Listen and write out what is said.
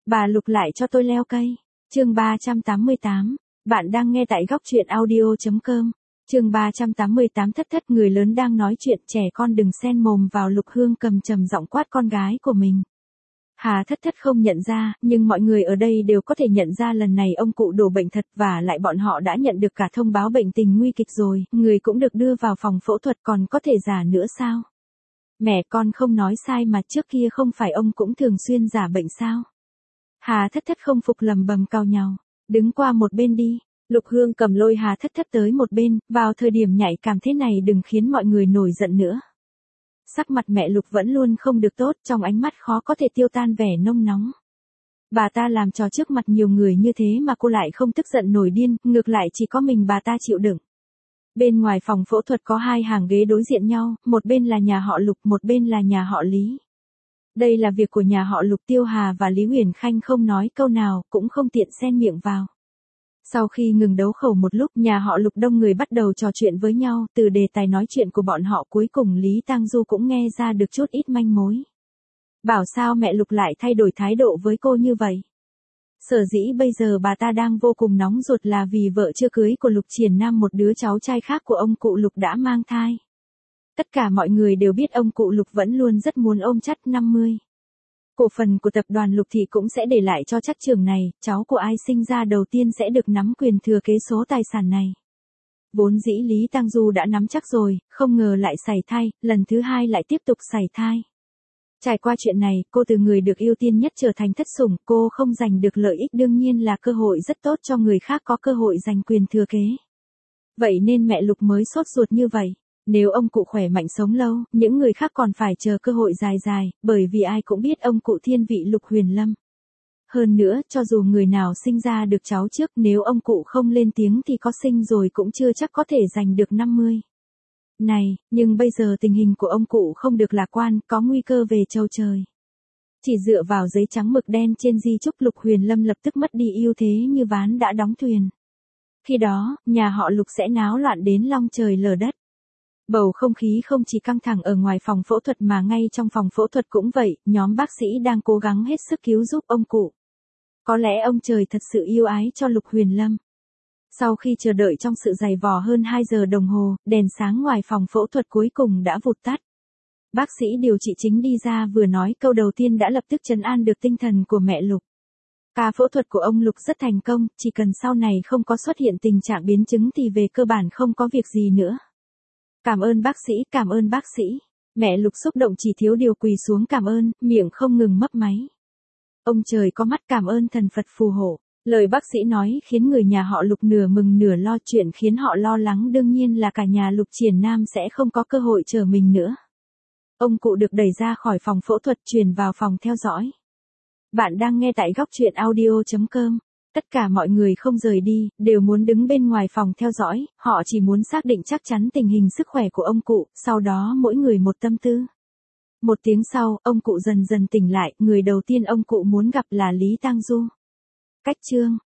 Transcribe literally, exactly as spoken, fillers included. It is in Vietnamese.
Bà Lục lại cho tôi leo cây. Chương ba trăm tám mươi tám. Bạn đang nghe tại góc truyện audio chấm com. Chương ba trăm tám mươi tám. Thất thất, người lớn đang nói chuyện, trẻ con đừng xen mồm vào. Lục Hương cầm trầm giọng quát con gái của mình. Hà Thất Thất không nhận ra, nhưng mọi người ở đây đều có thể nhận ra lần này ông cụ đổ bệnh thật, và lại bọn họ đã nhận được cả thông báo bệnh tình nguy kịch rồi, người cũng được đưa vào phòng phẫu thuật, còn có thể giả nữa sao? Mẹ con không nói sai mà, trước kia không phải ông cũng thường xuyên giả bệnh sao? Hà Thất Thất không phục lầm bầm cau nhàu. Đứng qua một bên đi. Lục Hương cầm lôi Hà Thất Thất tới một bên, vào thời điểm nhạy cảm thế này đừng khiến mọi người nổi giận nữa. Sắc mặt mẹ Lục vẫn luôn không được tốt, trong ánh mắt khó có thể tiêu tan vẻ nông nóng. Bà ta làm trò trước mặt nhiều người như thế mà cô lại không tức giận nổi điên, ngược lại chỉ có mình bà ta chịu đựng. Bên ngoài phòng phẫu thuật có hai hàng ghế đối diện nhau, một bên là nhà họ Lục, một bên là nhà họ Lý. Đây là việc của nhà họ Lục, Tiêu Hà và Lý Huyền Khanh không nói câu nào, cũng không tiện xen miệng vào. Sau khi ngừng đấu khẩu một lúc, nhà họ Lục đông người bắt đầu trò chuyện với nhau, từ đề tài nói chuyện của bọn họ cuối cùng Lý Tang Du cũng nghe ra được chút ít manh mối. Bảo sao mẹ Lục lại thay đổi thái độ với cô như vậy? Sở dĩ bây giờ bà ta đang vô cùng nóng ruột là vì vợ chưa cưới của Lục Triển Nam, một đứa cháu trai khác của ông cụ Lục đã mang thai. Tất cả mọi người đều biết ông cụ Lục vẫn luôn rất muốn ôm chắc năm mươi. Cổ phần của tập đoàn Lục Thị cũng sẽ để lại cho chắc trường này, cháu của ai sinh ra đầu tiên sẽ được nắm quyền thừa kế số tài sản này. Vốn dĩ Lý Tang Du đã nắm chắc rồi, không ngờ lại sảy thai, lần thứ hai lại tiếp tục sảy thai. Trải qua chuyện này, cô từ người được ưu tiên nhất trở thành thất sủng, cô không giành được lợi ích đương nhiên là cơ hội rất tốt cho người khác có cơ hội giành quyền thừa kế. Vậy nên mẹ Lục mới sốt ruột như vậy. Nếu ông cụ khỏe mạnh sống lâu, những người khác còn phải chờ cơ hội dài dài, bởi vì ai cũng biết ông cụ thiên vị Lục Huyền Lâm. Hơn nữa, cho dù người nào sinh ra được cháu trước, nếu ông cụ không lên tiếng thì có sinh rồi cũng chưa chắc có thể giành được năm mươi. Này, nhưng bây giờ tình hình của ông cụ không được lạc quan, có nguy cơ về châu trời. Chỉ dựa vào giấy trắng mực đen trên di chúc, Lục Huyền Lâm lập tức mất đi ưu thế như ván đã đóng thuyền. Khi đó, nhà họ Lục sẽ náo loạn đến long trời lở đất. Bầu không khí không chỉ căng thẳng ở ngoài phòng phẫu thuật mà ngay trong phòng phẫu thuật cũng vậy, nhóm bác sĩ đang cố gắng hết sức cứu giúp ông cụ. Có lẽ ông trời thật sự yêu ái cho Lục Huyền Lâm. Sau khi chờ đợi trong sự dày vò hơn hai giờ đồng hồ, đèn sáng ngoài phòng phẫu thuật cuối cùng đã vụt tắt. Bác sĩ điều trị chính đi ra vừa nói câu đầu tiên đã lập tức trấn an được tinh thần của mẹ Lục. Ca phẫu thuật của ông Lục rất thành công, chỉ cần sau này không có xuất hiện tình trạng biến chứng thì về cơ bản không có việc gì nữa. Cảm ơn bác sĩ, cảm ơn bác sĩ. Mẹ Lục xúc động chỉ thiếu điều quỳ xuống cảm ơn, miệng không ngừng mấp máy. Ông trời có mắt, cảm ơn thần Phật phù hộ. Lời bác sĩ nói khiến người nhà họ Lục nửa mừng nửa lo, chuyện khiến họ lo lắng đương nhiên là cả nhà Lục Triển Nam sẽ không có cơ hội chờ mình nữa. Ông cụ được đẩy ra khỏi phòng phẫu thuật, truyền vào phòng theo dõi. Bạn đang nghe tại góc truyện audio chấm com. Tất cả mọi người không rời đi, đều muốn đứng bên ngoài phòng theo dõi, họ chỉ muốn xác định chắc chắn tình hình sức khỏe của ông cụ, sau đó mỗi người một tâm tư. Một tiếng sau, ông cụ dần dần tỉnh lại, người đầu tiên ông cụ muốn gặp là Lý Tang Du. Cách chương